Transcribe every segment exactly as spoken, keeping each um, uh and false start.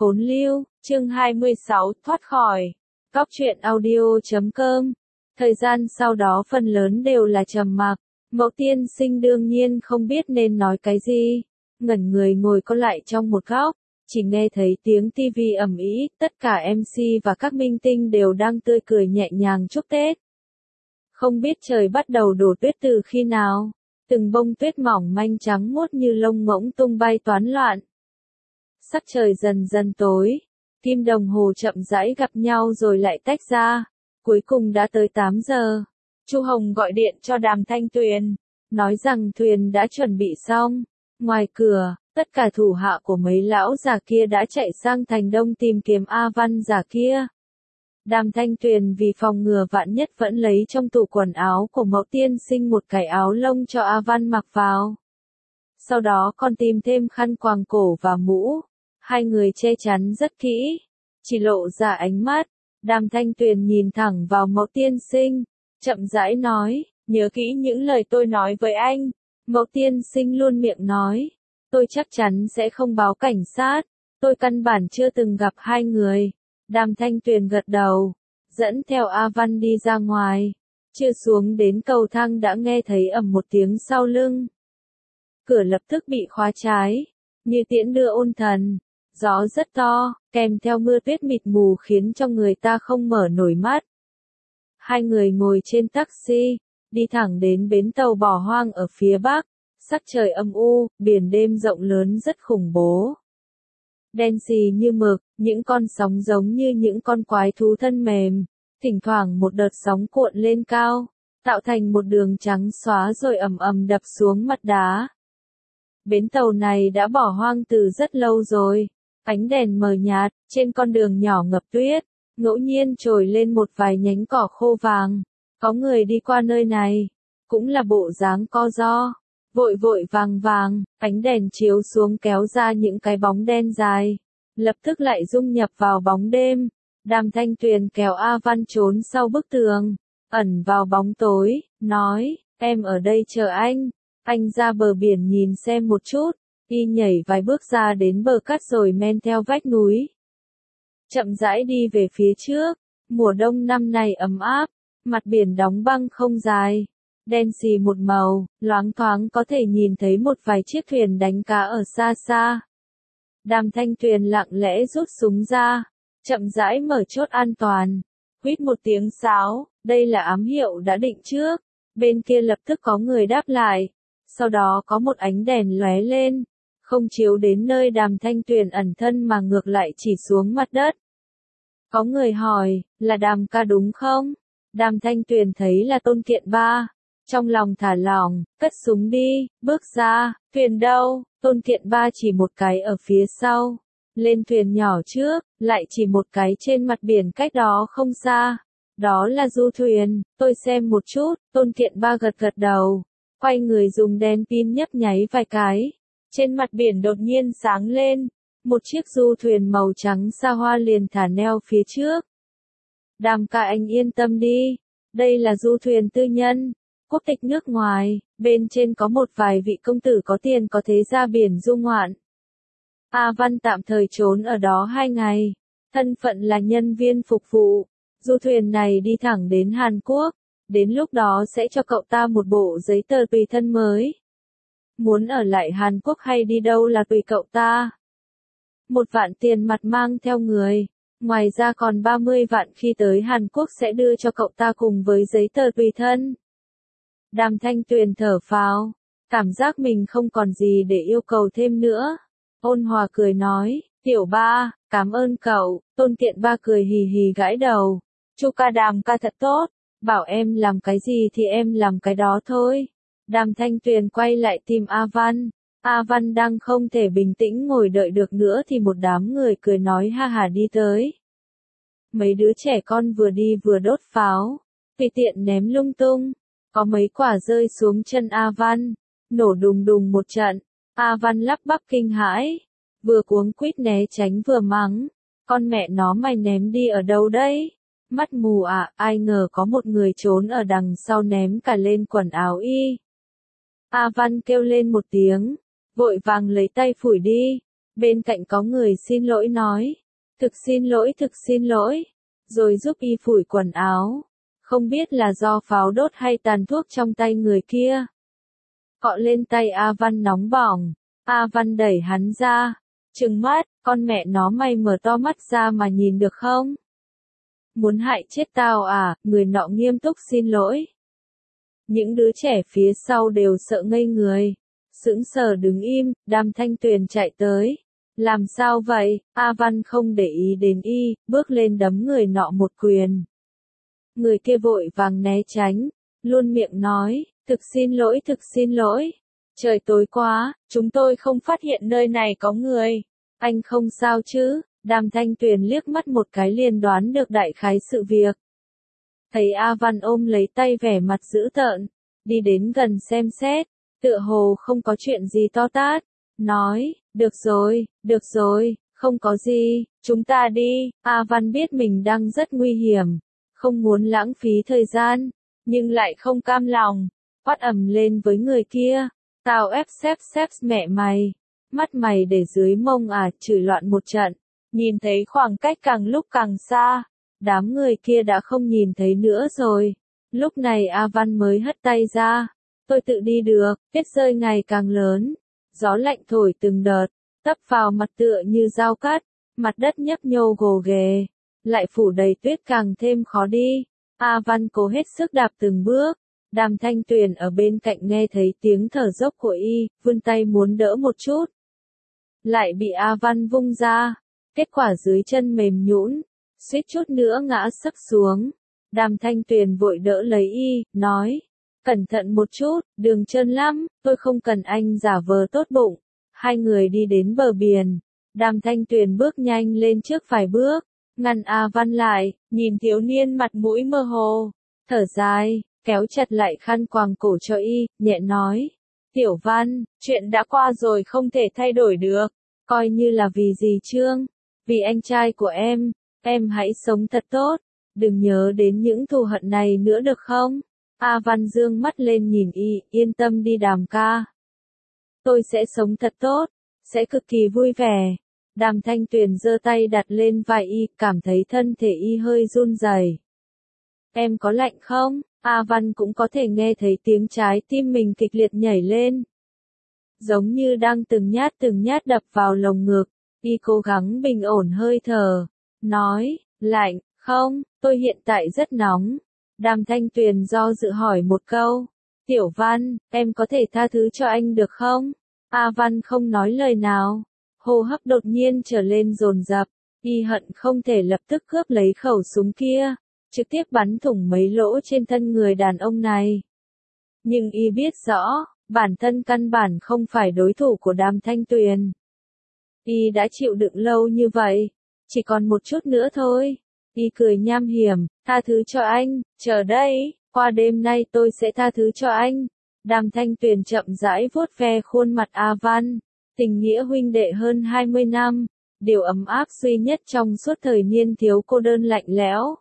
khốn lưu, chương hai mươi sáu, thoát khỏi. Cóc truyện audio chấm com. Thời gian sau đó phần lớn đều là trầm mặc. Mẫu tiên sinh đương nhiên không biết nên nói cái gì. Ngẩn người ngồi co lại trong một góc, chỉ nghe thấy tiếng tivi ầm ĩ, tất cả em xê và các minh tinh đều đang tươi cười nhẹ nhàng chúc Tết. Không biết trời bắt đầu đổ tuyết từ khi nào, từng bông tuyết mỏng manh trắng muốt như lông ngỗng tung bay toán loạn. Sắc trời dần dần tối, kim đồng hồ chậm rãi gặp nhau rồi lại tách ra, cuối cùng đã tới tám giờ. Chu Hồng gọi điện cho Đàm Thanh Tuyền, nói rằng thuyền đã chuẩn bị xong. Ngoài cửa, tất cả thủ hạ của mấy lão già kia đã chạy sang thành Đông tìm kiếm A Văn già kia. Đàm Thanh Tuyền vì phòng ngừa vạn nhất vẫn lấy trong tủ quần áo của Mẫu tiên sinh một cái áo lông cho A Văn mặc vào. Sau đó còn tìm thêm khăn quàng cổ và mũ. Hai người che chắn rất kỹ, chỉ lộ ra ánh mắt. Đàm Thanh Tuyền nhìn thẳng vào Mẫu tiên sinh, chậm rãi nói, nhớ kỹ những lời tôi nói với anh. Mẫu tiên sinh luôn miệng nói, tôi chắc chắn sẽ không báo cảnh sát, tôi căn bản chưa từng gặp hai người. Đàm Thanh Tuyền gật đầu, dẫn theo A Văn đi ra ngoài, chưa xuống đến cầu thang đã nghe thấy ầm một tiếng sau lưng. Cửa lập tức bị khóa trái, như tiễn đưa ôn thần. Gió rất to, kèm theo mưa tuyết mịt mù khiến cho người ta không mở nổi mắt. Hai người ngồi trên taxi, đi thẳng đến bến tàu bỏ hoang ở phía bắc. Sắc trời âm u, biển đêm rộng lớn rất khủng bố. Đen xì như mực, những con sóng giống như những con quái thú thân mềm. Thỉnh thoảng một đợt sóng cuộn lên cao, tạo thành một đường trắng xóa rồi ầm ầm đập xuống mặt đá. Bến tàu này đã bỏ hoang từ rất lâu rồi. Ánh đèn mờ nhạt, trên con đường nhỏ ngập tuyết, ngẫu nhiên trồi lên một vài nhánh cỏ khô vàng. Có người đi qua nơi này, cũng là bộ dáng co ro, vội vội vàng vàng, ánh đèn chiếu xuống kéo ra những cái bóng đen dài, lập tức lại dung nhập vào bóng đêm. Đàm Thanh Tuyền kéo A Văn trốn sau bức tường, ẩn vào bóng tối, nói, em ở đây chờ anh, anh ra bờ biển nhìn xem một chút. Y nhảy vài bước ra đến bờ cát rồi men theo vách núi. Chậm rãi đi về phía trước, mùa đông năm nay ấm áp, mặt biển đóng băng không dài, đen xì một màu, loáng thoáng có thể nhìn thấy một vài chiếc thuyền đánh cá ở xa xa. Đàm Thanh Tuyền lặng lẽ rút súng ra, chậm rãi mở chốt an toàn, huýt một tiếng sáo, đây là ám hiệu đã định trước, bên kia lập tức có người đáp lại, sau đó có một ánh đèn lóe lên. Không chiếu đến nơi Đàm Thanh Tuyền ẩn thân mà ngược lại chỉ xuống mặt đất. Có người hỏi, là Đàm ca đúng không? Đàm Thanh Tuyền thấy là Tôn Kiện Ba. Trong lòng thả lỏng, cất súng đi, bước ra, thuyền đâu? Tôn Kiện Ba chỉ một cái ở phía sau. Lên thuyền nhỏ trước, lại chỉ một cái trên mặt biển cách đó không xa. Đó là du thuyền, tôi xem một chút, Tôn Kiện Ba gật gật đầu. Quay người dùng đèn pin nhấp nháy vài cái. Trên mặt biển đột nhiên sáng lên, một chiếc du thuyền màu trắng xa hoa liền thả neo phía trước. Đàm ca anh yên tâm đi, đây là du thuyền tư nhân, quốc tịch nước ngoài, bên trên có một vài vị công tử có tiền có thế ra biển du ngoạn. A Văn tạm thời trốn ở đó hai ngày, thân phận là nhân viên phục vụ, du thuyền này đi thẳng đến Hàn Quốc, đến lúc đó sẽ cho cậu ta một bộ giấy tờ tùy thân mới. Muốn ở lại Hàn Quốc hay đi đâu là tùy cậu ta. Một vạn tiền mặt mang theo người, ngoài ra còn ba mươi vạn khi tới Hàn Quốc sẽ đưa cho cậu ta cùng với giấy tờ tùy thân. Đàm Thanh Tuyền thở phào, cảm giác mình không còn gì để yêu cầu thêm nữa. Ôn hòa cười nói, Tiểu Ba, cảm ơn cậu. Tôn Kiện Ba cười hì hì gãi đầu, Chu ca Đàm ca thật tốt, bảo em làm cái gì thì em làm cái đó thôi. Đàm Thanh Tuyền quay lại tìm A Văn. A Văn đang không thể bình tĩnh ngồi đợi được nữa thì một đám người cười nói ha hả đi tới. Mấy đứa trẻ con vừa đi vừa đốt pháo, tùy tiện ném lung tung, có mấy quả rơi xuống chân A Văn, nổ đùng đùng một trận. A Văn lắp bắp kinh hãi, vừa cuống quýt né tránh vừa mắng, con mẹ nó mày ném đi ở đâu đấy? Mắt mù à, ai ngờ có một người trốn ở đằng sau ném cả lên quần áo y. A Văn kêu lên một tiếng, vội vàng lấy tay phủi đi, Bên cạnh có người xin lỗi nói. Thực xin lỗi, thực xin lỗi. Rồi giúp y phủi quần áo. Không biết là do pháo đốt hay tàn thuốc trong tay người kia. Cọ lên tay A Văn nóng bỏng. A Văn đẩy hắn ra. Trừng mắt, con mẹ nó mày mở to mắt ra mà nhìn được không? Muốn hại chết tao à? Người nọ nghiêm túc xin lỗi. Những đứa trẻ phía sau đều sợ ngây người. Sững sờ đứng im, Đàm Thanh Tuyền chạy tới. Làm sao vậy? A Văn không để ý đến y, bước lên đấm người nọ một quyền. Người kia vội vàng né tránh, luôn miệng nói, thực xin lỗi, thực xin lỗi. Trời tối quá, chúng tôi không phát hiện nơi này có người. Anh không sao chứ? Đàm Thanh Tuyền liếc mắt một cái liền đoán được đại khái sự việc. Thấy A Văn ôm lấy tay vẻ mặt dữ tợn, đi đến gần xem xét, tựa hồ không có chuyện gì to tát, nói, được rồi, được rồi, không có gì, chúng ta đi. A Văn biết mình đang rất nguy hiểm, không muốn lãng phí thời gian, nhưng lại không cam lòng, quát ầm lên với người kia, tao ép xếp xếp mẹ mày, mắt mày để dưới mông à, chửi loạn một trận, nhìn thấy khoảng cách càng lúc càng xa, đám người kia đã không nhìn thấy nữa rồi, lúc này A Văn mới hất tay ra, tôi tự đi được, tuyết rơi ngày càng lớn, gió lạnh thổi từng đợt, tấp vào mặt tựa như dao cắt, mặt đất nhấp nhô gồ ghề, lại phủ đầy tuyết càng thêm khó đi. A Văn cố hết sức đạp từng bước, Đàm Thanh Tuyền ở bên cạnh nghe thấy tiếng thở dốc của y, vươn tay muốn đỡ một chút. Lại bị A Văn vung ra, kết quả dưới chân mềm nhũn, suýt chút nữa ngã sấp xuống. Đàm Thanh Tuyền vội đỡ lấy y, nói, cẩn thận một chút, đường trơn lắm, tôi không cần anh giả vờ tốt bụng. Hai người đi đến bờ biển, Đàm Thanh Tuyền bước nhanh lên trước vài bước, ngăn A Văn lại, nhìn thiếu niên mặt mũi mơ hồ, thở dài, kéo chặt lại khăn quàng cổ cho y, nhẹ nói, Tiểu Văn, chuyện đã qua rồi không thể thay đổi được, coi như là vì dì Trương, vì anh trai của em, em hãy sống thật tốt, đừng nhớ đến những thù hận này nữa được không? A Văn dương mắt lên nhìn y, yên tâm đi Đàm ca. Tôi sẽ sống thật tốt, sẽ cực kỳ vui vẻ. Đàm Thanh Tuyền giơ tay đặt lên vai y, cảm thấy thân thể y hơi run rẩy. Em có lạnh không? A Văn cũng có thể nghe thấy tiếng trái tim mình kịch liệt nhảy lên. Giống như đang từng nhát từng nhát đập vào lồng ngực, y cố gắng bình ổn hơi thở, nói, lạnh, không, tôi hiện tại rất nóng. Đàm Thanh Tuyền do dự hỏi một câu, Tiểu Văn, em có thể tha thứ cho anh được không? A Văn không nói lời nào, hô hấp đột nhiên trở lên dồn dập, y hận không thể lập tức cướp lấy khẩu súng kia, trực tiếp bắn thủng mấy lỗ trên thân người đàn ông này. Nhưng y biết rõ, bản thân căn bản không phải đối thủ của Đàm Thanh Tuyền. Y đã chịu đựng lâu như vậy, chỉ còn một chút nữa thôi. Y cười nham hiểm, tha thứ cho anh, chờ đây, qua đêm nay tôi sẽ tha thứ cho anh. Đàm Thanh Tuyền chậm rãi vuốt ve khuôn mặt A Văn, tình nghĩa huynh đệ hơn hai mươi năm, điều ấm áp duy nhất trong suốt thời niên thiếu cô đơn lạnh lẽo.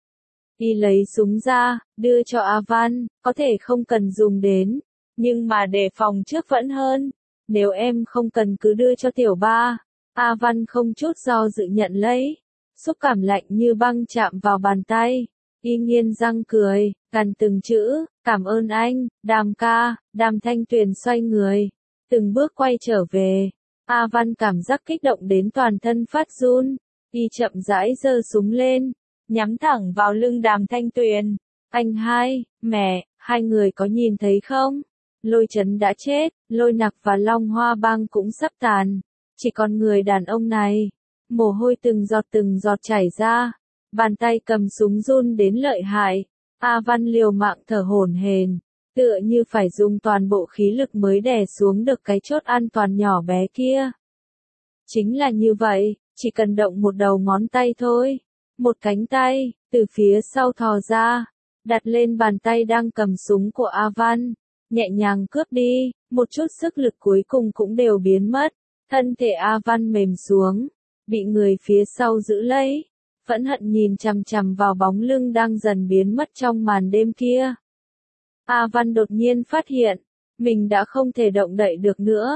Y lấy súng ra, đưa cho A Văn, có thể không cần dùng đến, nhưng mà đề phòng trước vẫn hơn. Nếu em không cần cứ đưa cho tiểu ba. A Văn không chút do dự nhận lấy. Xúc cảm lạnh như băng chạm vào bàn tay. Y nghiến răng cười, gằn từng chữ, cảm ơn anh, Đàm ca. Đàm Thanh Tuyền xoay người, từng bước quay trở về. A Văn cảm giác kích động đến toàn thân phát run. Y chậm rãi giơ súng lên, nhắm thẳng vào lưng Đàm Thanh Tuyền. Anh hai, mẹ, hai người có nhìn thấy không? Lôi Chấn đã chết, Lôi Nặc và Long Hoa Bang cũng sắp tàn. Chỉ còn người đàn ông này. Mồ hôi từng giọt từng giọt chảy ra. Bàn tay cầm súng run đến lợi hại. A Văn liều mạng thở hổn hển, tựa như phải dùng toàn bộ khí lực mới đè xuống được cái chốt an toàn nhỏ bé kia. Chính là như vậy, chỉ cần động một đầu ngón tay thôi. Một cánh tay, từ phía sau thò ra, đặt lên bàn tay đang cầm súng của A Văn, nhẹ nhàng cướp đi, một chút sức lực cuối cùng cũng đều biến mất. Thân thể A Văn mềm xuống, bị người phía sau giữ lấy, phẫn hận nhìn chằm chằm vào bóng lưng đang dần biến mất trong màn đêm kia. A Văn đột nhiên phát hiện, mình đã không thể động đậy được nữa.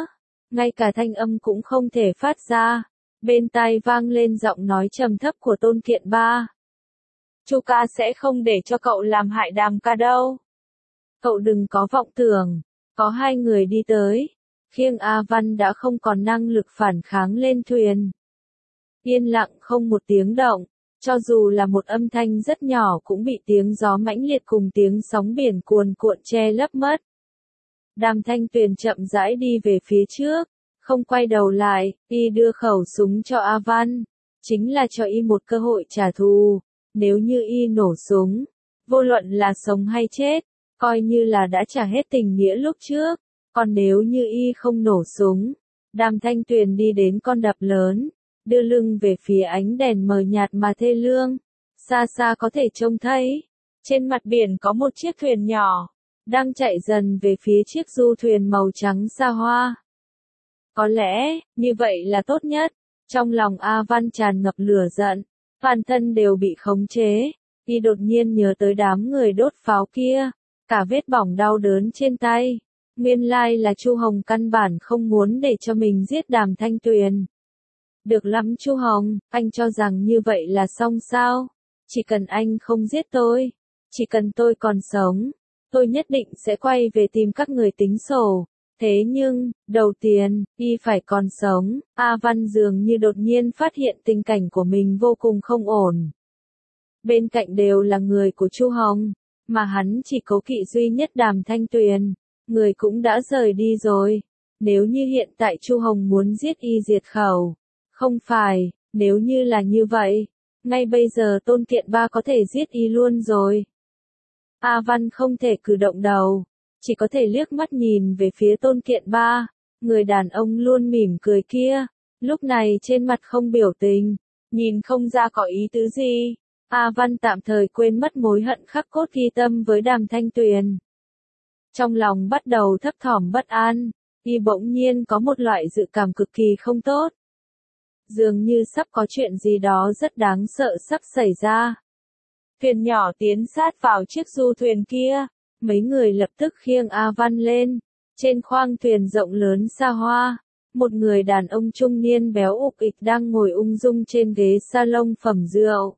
ngay cả thanh âm cũng không thể phát ra. Bên tai vang lên giọng nói trầm thấp của Tôn Kiện Ba. Chu ca sẽ không để cho cậu làm hại Đàm ca đâu. Cậu đừng có vọng tưởng. Có hai người đi tới. Khiêng A Văn đã không còn năng lực phản kháng lên thuyền. Yên lặng không một tiếng động. Cho dù là một âm thanh rất nhỏ cũng bị tiếng gió mãnh liệt cùng tiếng sóng biển cuồn cuộn che lấp mất. Đàm Thanh Tuyền chậm rãi đi về phía trước, không quay đầu lại, y đưa khẩu súng cho A Văn, chính là cho y một cơ hội trả thù. Nếu như y nổ súng, vô luận là sống hay chết, coi như là đã trả hết tình nghĩa lúc trước. Còn nếu như y không nổ súng, Đàm Thanh Tuyền đi đến con đập lớn, đưa lưng về phía ánh đèn mờ nhạt mà thê lương. Xa xa có thể trông thấy, trên mặt biển có một chiếc thuyền nhỏ, đang chạy dần về phía chiếc du thuyền màu trắng xa hoa. Có lẽ, như vậy là tốt nhất. Trong lòng A Văn tràn ngập lửa giận, toàn thân đều bị khống chế. Y đột nhiên nhớ tới đám người đốt pháo kia, cả vết bỏng đau đớn trên tay. Nguyên lai là Chu Hồng căn bản không muốn để cho mình giết Đàm Thanh Tuyền. Được lắm Chu Hồng, anh cho rằng như vậy là xong sao? Chỉ cần anh không giết tôi, chỉ cần tôi còn sống, tôi nhất định sẽ quay về tìm các người tính sổ. Thế nhưng, đầu tiên, y phải còn sống. A Văn dường như đột nhiên phát hiện tình cảnh của mình vô cùng không ổn. Bên cạnh đều là người của Chu Hồng, mà hắn chỉ cố kỵ duy nhất Đàm Thanh Tuyền. Người cũng đã rời đi rồi. Nếu như hiện tại Chu Hồng muốn giết y diệt khẩu, không phải, nếu như là như vậy, ngay bây giờ Tôn Kiện Ba có thể giết y luôn rồi. A Văn không thể cử động đầu, chỉ có thể liếc mắt nhìn về phía Tôn Kiện Ba, người đàn ông luôn mỉm cười kia, lúc này trên mặt không biểu tình, nhìn không ra có ý tứ gì. A Văn tạm thời quên mất mối hận khắc cốt ghi tâm với Đàm Thanh Tuyền. Trong lòng bắt đầu thấp thỏm bất an, y bỗng nhiên có một loại dự cảm cực kỳ không tốt. Dường như sắp có chuyện gì đó rất đáng sợ sắp xảy ra. Thuyền nhỏ tiến sát vào chiếc du thuyền kia, mấy người lập tức khiêng A Văn lên. Trên khoang thuyền rộng lớn xa hoa, một người đàn ông trung niên béo ục ịch đang ngồi ung dung trên ghế salon phẩm rượu.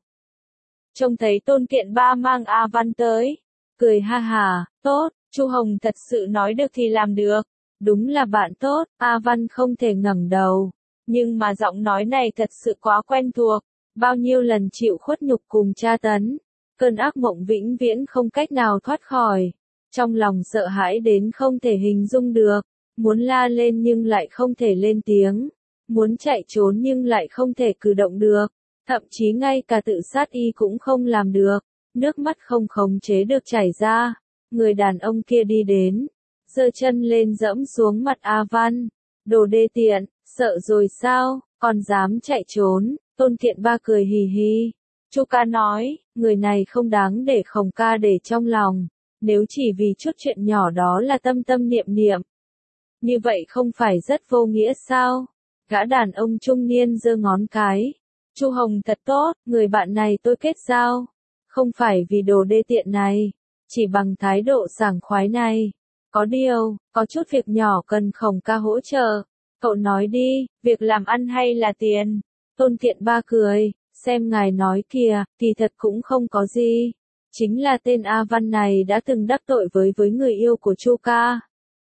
Trông thấy Tôn Kiện Ba mang A Văn tới, cười ha hà, tốt, Chu Hồng thật sự nói được thì làm được, đúng là bạn tốt. A Văn không thể ngẩng đầu, nhưng mà giọng nói này thật sự quá quen thuộc, bao nhiêu lần chịu khuất nhục cùng tra tấn, cơn ác mộng vĩnh viễn không cách nào thoát khỏi. Trong lòng sợ hãi đến không thể hình dung được, muốn la lên nhưng lại không thể lên tiếng, muốn chạy trốn nhưng lại không thể cử động được, thậm chí ngay cả tự sát y cũng không làm được, nước mắt không khống chế được chảy ra. Người đàn ông kia đi đến, giơ chân lên dẫm xuống mặt A Văn, đồ đê tiện, sợ rồi sao, còn dám chạy trốn. Tôn Kiện Ba cười hì hì. Chu ca nói, người này không đáng để Khổng ca để trong lòng. Nếu chỉ vì chút chuyện nhỏ đó là tâm tâm niệm niệm, như vậy không phải rất vô nghĩa sao? Gã đàn ông trung niên giơ ngón cái. Chu Hồng thật tốt, người bạn này tôi kết giao. Không phải vì đồ đê tiện này, chỉ bằng thái độ sảng khoái này. Có điều, có chút việc nhỏ cần Khổng ca hỗ trợ. Cậu nói đi, việc làm ăn hay là tiền? Tôn Kiện Ba cười, xem ngài nói kìa, kỳ thật cũng không có gì. Chính là tên A Văn này đã từng đắc tội với với người yêu của Chu ca,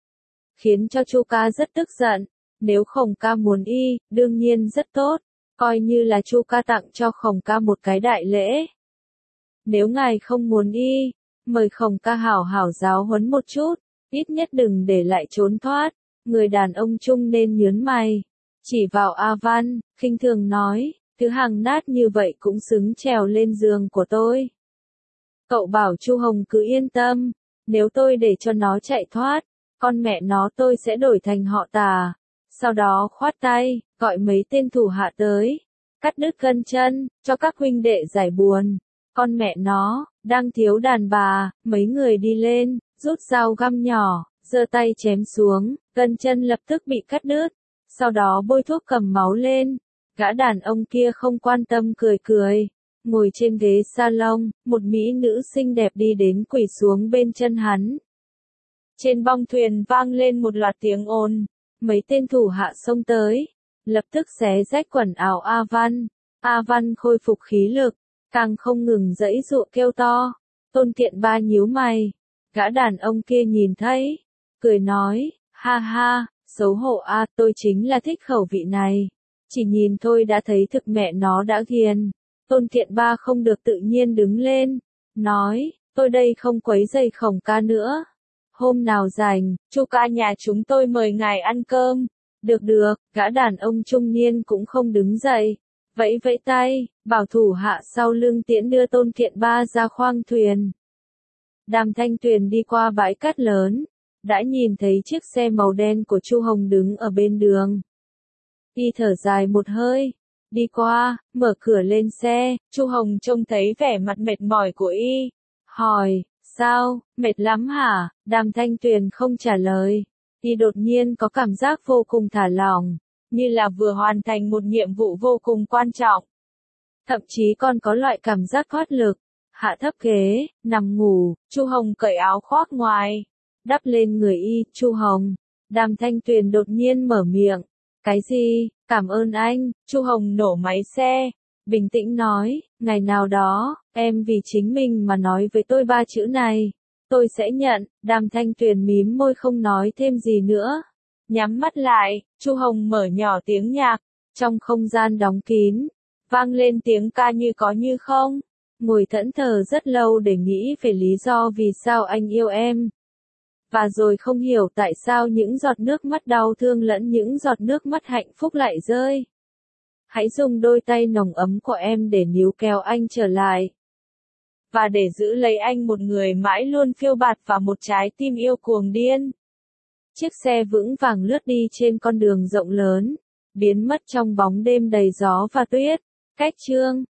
khiến cho Chu ca rất tức giận. Nếu Khổng ca muốn y, đương nhiên rất tốt, coi như là Chu ca tặng cho Khổng ca một cái đại lễ. Nếu ngài không muốn y, mời Khổng ca hảo hảo giáo huấn một chút, ít nhất đừng để lại trốn thoát. Người đàn ông trung nên nhớn mày, chỉ vào A Văn, khinh thường nói, thứ hàng nát như vậy cũng xứng trèo lên giường của tôi. Cậu bảo Chu Hồng cứ yên tâm, nếu tôi để cho nó chạy thoát, con mẹ nó tôi sẽ đổi thành họ Tà. Sau đó khoát tay, gọi mấy tên thủ hạ tới, cắt đứt gân chân, cho các huynh đệ giải buồn. Con mẹ nó, đang thiếu đàn bà, mấy người đi lên, rút dao găm nhỏ, giơ tay chém xuống, gân chân lập tức bị cắt đứt. Sau đó bôi thuốc cầm máu lên. Gã đàn ông kia không quan tâm cười cười. Ngồi trên ghế salon, một mỹ nữ xinh đẹp đi đến quỳ xuống bên chân hắn. Trên bong thuyền vang lên một loạt tiếng ồn. mấy tên thủ hạ xông tới, lập tức xé rách quần áo A Văn. A Văn khôi phục khí lực, càng không ngừng giãy giụa kêu to. Tôn Kiện Ba nhíu mày, gã đàn ông kia nhìn thấy, cười nói, ha ha, xấu hổ a, tôi chính là thích khẩu vị này. Chỉ nhìn thôi đã thấy thực mẹ nó đã ghiền. Tôn Kiện Ba không được tự nhiên đứng lên, nói, tôi đây không quấy rầy Khổng ca nữa. Hôm nào rảnh, Chu ca nhà chúng tôi mời ngài ăn cơm. Được được, gã đàn ông trung niên cũng không đứng dậy, vẫy vẫy tay, bảo thủ hạ sau lưng tiễn đưa Tôn Kiện Ba ra khoang thuyền. Đàm Thanh Tuyền đi qua bãi cát lớn, đã nhìn thấy chiếc xe màu đen của Chu Hồng đứng ở bên đường. Y thở dài một hơi, đi qua, mở cửa lên xe. Chu Hồng trông thấy vẻ mặt mệt mỏi của Y, hỏi, sao, mệt lắm hả? Đàm Thanh Tuyền không trả lời. Y đột nhiên có cảm giác vô cùng thả lỏng, như là vừa hoàn thành một nhiệm vụ vô cùng quan trọng. Thậm chí còn có loại cảm giác thoát lực. Hạ thấp ghế, nằm ngủ. Chu Hồng cởi áo khoác ngoài, đắp lên người Y. Chu Hồng. Đàm Thanh Tuyền đột nhiên mở miệng. Cái gì? Cảm ơn anh. Chu Hồng nổ máy xe, bình tĩnh nói, ngày nào đó, em vì chính mình mà nói với tôi ba chữ này, tôi sẽ nhận. Đàm Thanh Tuyền mím môi không nói thêm gì nữa. Nhắm mắt lại, Chu Hồng mở nhỏ tiếng nhạc, trong không gian đóng kín, vang lên tiếng ca như có như không. Ngồi thẫn thờ rất lâu để nghĩ về lý do vì sao anh yêu em. Và rồi không hiểu tại sao những giọt nước mắt đau thương lẫn những giọt nước mắt hạnh phúc lại rơi. Hãy dùng đôi tay nồng ấm của em để níu kéo anh trở lại. Và để giữ lấy anh, một người mãi luôn phiêu bạt và một trái tim yêu cuồng điên. Chiếc xe vững vàng lướt đi trên con đường rộng lớn, biến mất trong bóng đêm đầy gió và tuyết. Cách chương